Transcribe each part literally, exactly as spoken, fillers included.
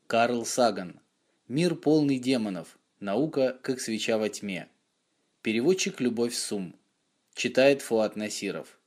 Карл Саган. Мир полный демонов. Наука, как свеча во тьме. Переводчик Любовь Сум. Читает Фуат Насиров.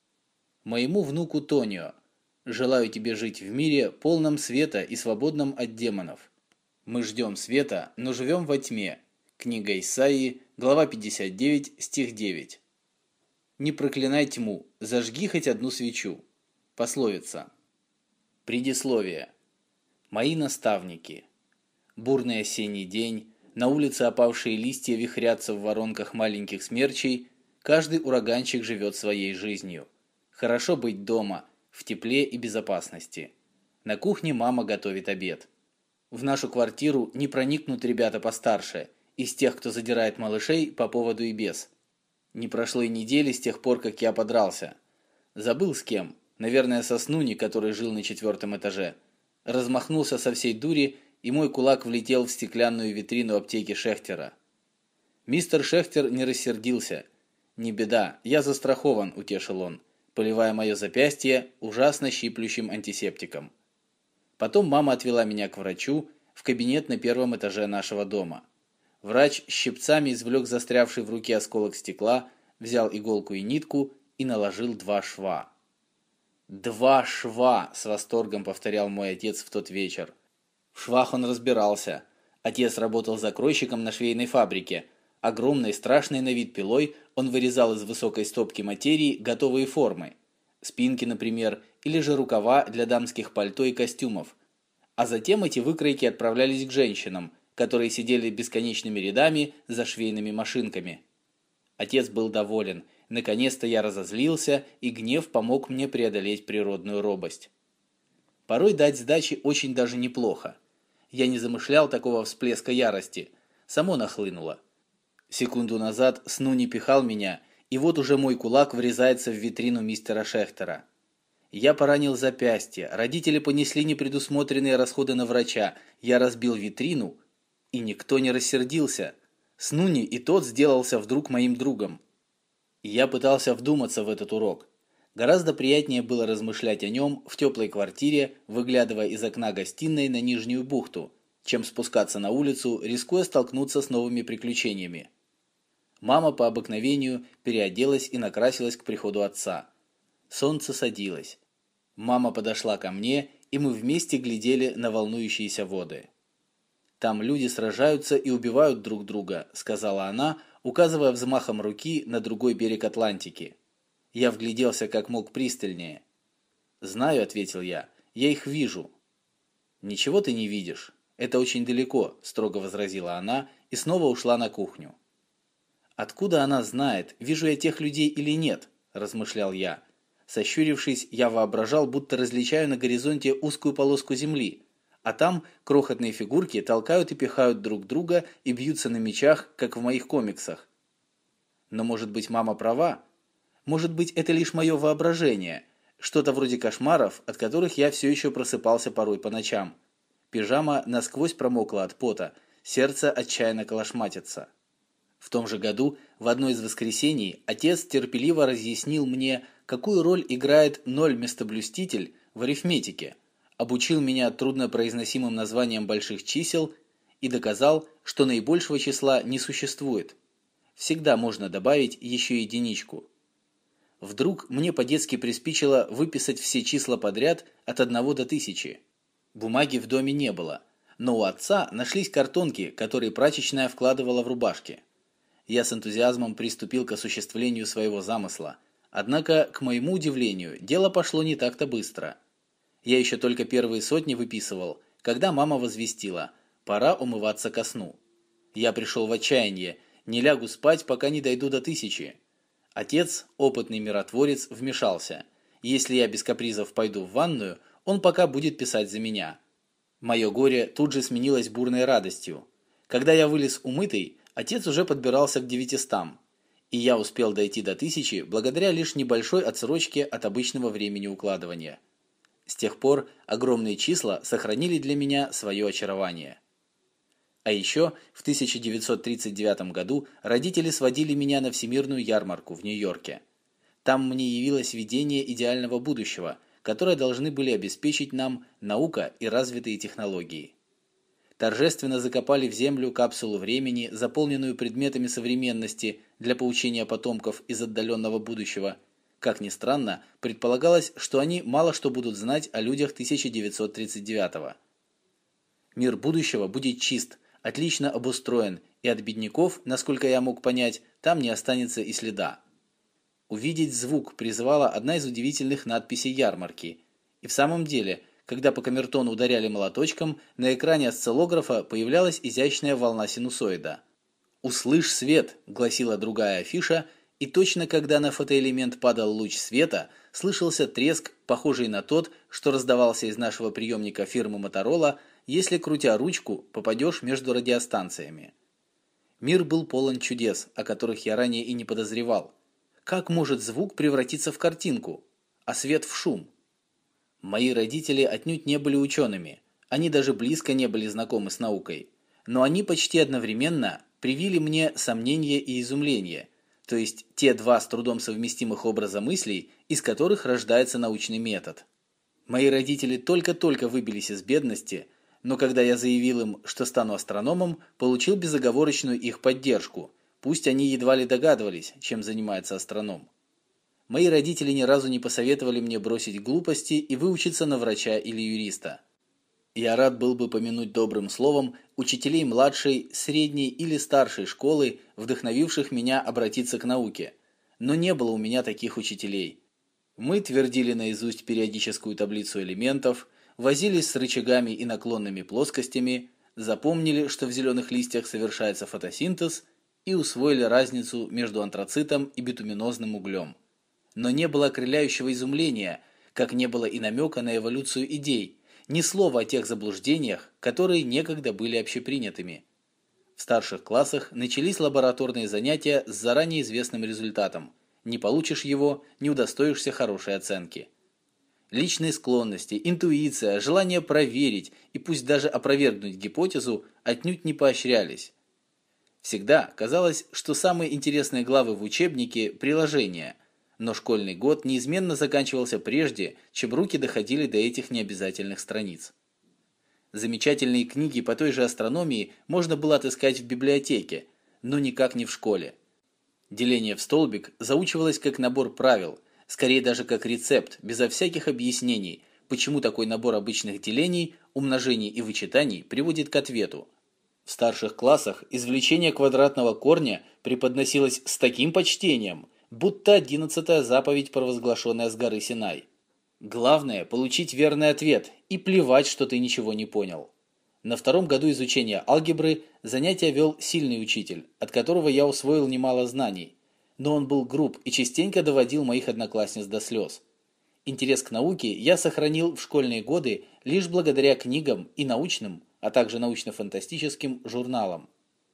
Моему внуку Тонио. Желаю тебе жить в мире, полном света и свободном от демонов. Мы ждем света, но живем во тьме. Книга Исаии, глава пятьдесят девять, стих девять. Не проклинай тьму, зажги хоть одну свечу. Пословица. Предисловие. Мои наставники. Бурный осенний день, на улице опавшие листья вихрятся в воронках маленьких смерчей, каждый ураганчик живет своей жизнью. Хорошо быть дома, в тепле и безопасности. На кухне мама готовит обед. В нашу квартиру не проникнут ребята постарше, из тех, кто задирает малышей по поводу и без. Не прошло и недели с тех пор, как я подрался. Забыл с кем, наверное, со Снуни, который жил на четвертом этаже. Размахнулся со всей дури, и мой кулак влетел в стеклянную витрину аптеки Шехтера. Мистер Шехтер не рассердился. «Не беда, я застрахован», — утешил он, поливая мое запястье ужасно щиплющим антисептиком. Потом мама отвела меня к врачу в кабинет на первом этаже нашего дома. Врач щипцами извлек застрявший в руке осколок стекла, взял иголку и нитку и наложил два шва. «Два шва!» – с восторгом повторял мой отец в тот вечер. В швах он разбирался. Отец работал закройщиком на швейной фабрике. Огромной, страшной на вид пилой он вырезал из высокой стопки материи готовые формы. Спинки, например, или же рукава для дамских пальто и костюмов. А затем эти выкройки отправлялись к женщинам, которые сидели бесконечными рядами за швейными машинками. Отец был доволен. Наконец-то я разозлился, и гнев помог мне преодолеть природную робость. Порой дать сдачи очень даже неплохо. Я не замышлял такого всплеска ярости. Само нахлынуло. Секунду назад Снуни пихал меня, и вот уже мой кулак врезается в витрину мистера Шехтера. Я поранил запястье, родители понесли непредусмотренные расходы на врача, я разбил витрину, и никто не рассердился. Снуни и тот сделался вдруг моим другом. Я пытался вдуматься в этот урок. Гораздо приятнее было размышлять о нем в теплой квартире, выглядывая из окна гостиной на Нижнюю бухту, чем спускаться на улицу, рискуя столкнуться с новыми приключениями. Мама по обыкновению переоделась и накрасилась к приходу отца. Солнце садилось. Мама подошла ко мне, и мы вместе глядели на волнующиеся воды. «Там люди сражаются и убивают друг друга», — сказала она, указывая взмахом руки на другой берег Атлантики. Я вгляделся как мог пристальнее. «Знаю», — ответил я, — «я их вижу». «Ничего ты не видишь. Это очень далеко», — строго возразила она и снова ушла на кухню. «Откуда она знает, вижу я тех людей или нет?» – размышлял я. Сощурившись, я воображал, будто различаю на горизонте узкую полоску земли, а там крохотные фигурки толкают и пихают друг друга и бьются на мечах, как в моих комиксах. Но, может быть, мама права? Может быть, это лишь мое воображение, что-то вроде кошмаров, от которых я все еще просыпался порой по ночам. Пижама насквозь промокла от пота, сердце отчаянно колошматится. В том же году, в одно из воскресений, отец терпеливо разъяснил мне, какую роль играет ноль-местоблюститель в арифметике, обучил меня труднопроизносимым названиям больших чисел и доказал, что наибольшего числа не существует. Всегда можно добавить еще единичку. Вдруг мне по-детски приспичило выписать все числа подряд от одного до тысячи. Бумаги в доме не было, но у отца нашлись картонки, которые прачечная вкладывала в рубашки. Я с энтузиазмом приступил к осуществлению своего замысла. Однако, к моему удивлению, дело пошло не так-то быстро. Я еще только первые сотни выписывал, когда мама возвестила: «Пора умываться ко сну». Я пришел в отчаяние, не лягу спать, пока не дойду до тысячи. Отец, опытный миротворец, вмешался. Если я без капризов пойду в ванную, он пока будет писать за меня. Мое горе тут же сменилось бурной радостью. Когда я вылез умытый, отец уже подбирался к девятистам, и я успел дойти до тысячи благодаря лишь небольшой отсрочке от обычного времени укладывания. С тех пор огромные числа сохранили для меня свое очарование. А еще в тысяча девятьсот тридцать девятом году родители сводили меня на Всемирную ярмарку в Нью-Йорке. Там мне явилось видение идеального будущего, которое должны были обеспечить нам наука и развитые технологии. торжественно закопали в землю капсулу времени, заполненную предметами современности для поучения потомков из отдаленного будущего. Как ни странно, предполагалось, что они мало что будут знать о людях тысяча девятьсот тридцать девятого. Мир будущего будет чист, отлично обустроен, и от бедняков, насколько я мог понять, там не останется и следа. Увидеть звук призывала одна из удивительных надписей ярмарки. И в самом деле, когда по камертону ударяли молоточком, на экране осциллографа появлялась изящная волна синусоида. «Услышь свет», — гласила другая афиша, и точно когда на фотоэлемент падал луч света, слышался треск, похожий на тот, что раздавался из нашего приемника фирмы Motorola, если, крутя ручку, попадешь между радиостанциями. Мир был полон чудес, о которых я ранее и не подозревал. Как может звук превратиться в картинку, а свет в шум? Мои родители отнюдь не были учеными, они даже близко не были знакомы с наукой, но они почти одновременно привили мне сомнение и изумление, то есть те два с трудом совместимых образа мыслей, из которых рождается научный метод. Мои родители только-только выбились из бедности, но когда я заявил им, что стану астрономом, получил безоговорочную их поддержку, пусть они едва ли догадывались, чем занимается астроном. Мои родители ни разу не посоветовали мне бросить глупости и выучиться на врача или юриста. Я рад был бы помянуть добрым словом учителей младшей, средней или старшей школы, вдохновивших меня обратиться к науке, но не было у меня таких учителей. Мы твердили наизусть периодическую таблицу элементов, возились с рычагами и наклонными плоскостями, запомнили, что в зеленых листьях совершается фотосинтез, и усвоили разницу между антрацитом и битуминозным углем. Но не было окрыляющего изумления, как не было и намека на эволюцию идей, ни слова о тех заблуждениях, которые некогда были общепринятыми. В старших классах начались лабораторные занятия с заранее известным результатом. Не получишь его, не удостоишься хорошей оценки. Личные склонности, интуиция, желание проверить и пусть даже опровергнуть гипотезу отнюдь не поощрялись. Всегда казалось, что самые интересные главы в учебнике – приложения, но школьный год неизменно заканчивался прежде, чем руки доходили до этих необязательных страниц. Замечательные книги по той же астрономии можно было отыскать в библиотеке, но никак не в школе. Деление в столбик заучивалось как набор правил, скорее даже как рецепт, безо всяких объяснений, почему такой набор обычных делений, умножений и вычитаний приводит к ответу. В старших классах извлечение квадратного корня преподносилось с таким почтением, будто одиннадцатая заповедь, провозглашенная с горы Синай. Главное – получить верный ответ и плевать, что ты ничего не понял. На втором году изучения алгебры занятия вел сильный учитель, от которого я усвоил немало знаний, но он был груб и частенько доводил моих одноклассниц до слез. Интерес к науке я сохранил в школьные годы лишь благодаря книгам и научным, а также научно-фантастическим журналам.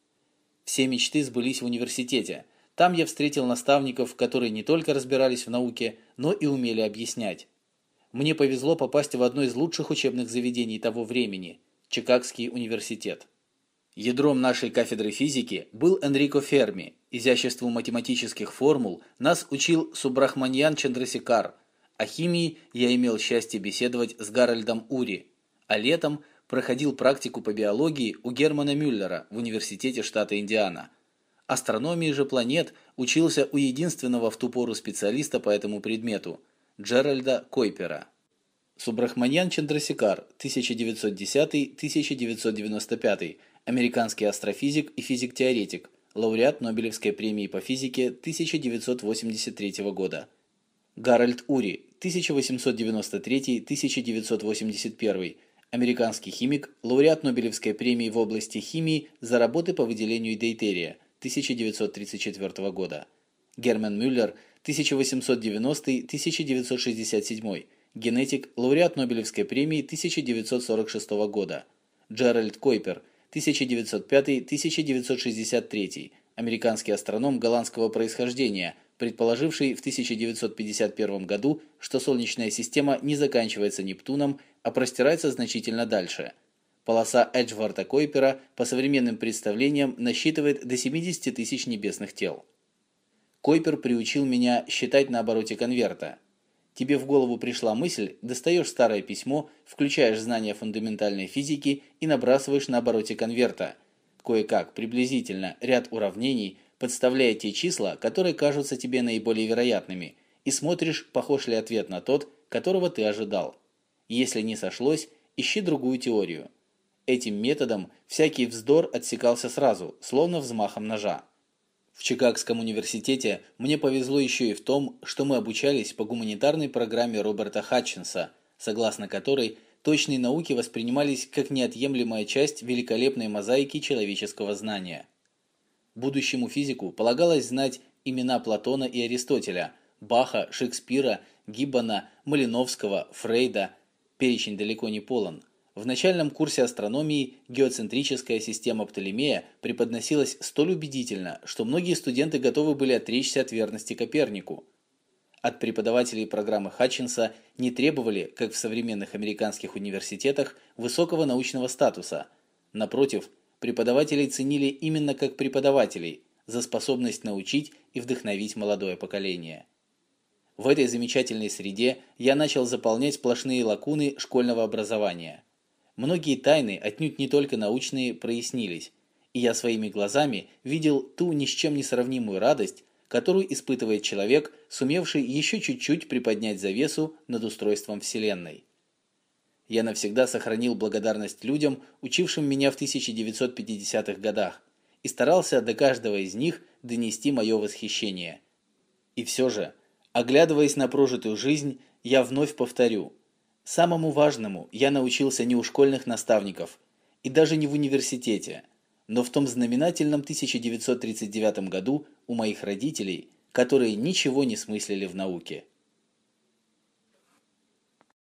Все мечты сбылись в университете. Там я встретил наставников, которые не только разбирались в науке, но и умели объяснять. Мне повезло попасть в одно из лучших учебных заведений того времени – Чикагский университет. Ядром нашей кафедры физики был Энрико Ферми. Изяществу математических формул нас учил Субрахманьян Чандрасекар. О химии я имел счастье беседовать с Гарольдом Ури, а летом проходил практику по биологии у Германа Мюллера в университете штата Индиана. Астрономии же планет учился у единственного в ту пору специалиста по этому предмету – Джеральда Койпера. Субрахманьян Чандрасекар, тысяча девятьсот десятый — тысяча девятьсот девяносто пятый, американский астрофизик и физик-теоретик, лауреат Нобелевской премии по физике тысяча девятьсот восемьдесят третьего года. Гарольд Ури, тысяча восемьсот девяносто третий — тысяча девятьсот восемьдесят первый, американский химик, лауреат Нобелевской премии в области химии за работы по выделению дейтерия тысяча девятьсот тридцать четвёртого года. Герман Мюллер, тысяча восемьсот девяностый — тысяча девятьсот шестьдесят седьмой, генетик, лауреат Нобелевской премии тысяча девятьсот сорок шестого года. Джеральд Койпер, тысяча девятьсот пятый — тысяча девятьсот шестьдесят третий, американский астроном голландского происхождения, предположивший в тысяча девятьсот пятьдесят первом году, что Солнечная система не заканчивается Нептуном, а простирается значительно дальше. Полоса Эджварда Койпера по современным представлениям насчитывает до семидесяти тысяч небесных тел. Койпер приучил меня считать на обороте конверта. Тебе в голову пришла мысль, достаешь старое письмо, включаешь знания фундаментальной физики и набрасываешь на обороте конверта. Кое-как, приблизительно, ряд уравнений, подставляя те числа, которые кажутся тебе наиболее вероятными, и смотришь, похож ли ответ на тот, которого ты ожидал. Если не сошлось, ищи другую теорию. Этим методом всякий вздор отсекался сразу, словно взмахом ножа. В Чикагском университете мне повезло еще и в том, что мы обучались по гуманитарной программе Роберта Хатчинса, согласно которой точные науки воспринимались как неотъемлемая часть великолепной мозаики человеческого знания. Будущему физику полагалось знать имена Платона и Аристотеля, Баха, Шекспира, Гиббона, Малиновского, Фрейда. Перечень далеко не полон. В начальном курсе астрономии геоцентрическая система Птолемея преподносилась столь убедительно, что многие студенты готовы были отречься от верности Копернику. От преподавателей программы Хатчинса не требовали, как в современных американских университетах, высокого научного статуса. Напротив, преподавателей ценили именно как преподавателей за способность научить и вдохновить молодое поколение. В этой замечательной среде я начал заполнять сплошные лакуны школьного образования. Многие тайны, отнюдь не только научные, прояснились, и я своими глазами видел ту ни с чем не сравнимую радость, которую испытывает человек, сумевший еще чуть-чуть приподнять завесу над устройством Вселенной. Я навсегда сохранил благодарность людям, учившим меня в тысяча девятьсот пятидесятых годах, и старался до каждого из них донести мое восхищение. И все же, оглядываясь на прожитую жизнь, я вновь повторю: самому важному я научился не у школьных наставников и даже не в университете, но в том знаменательном тысяча девятьсот тридцать девятом году у моих родителей, которые ничего не смыслили в науке.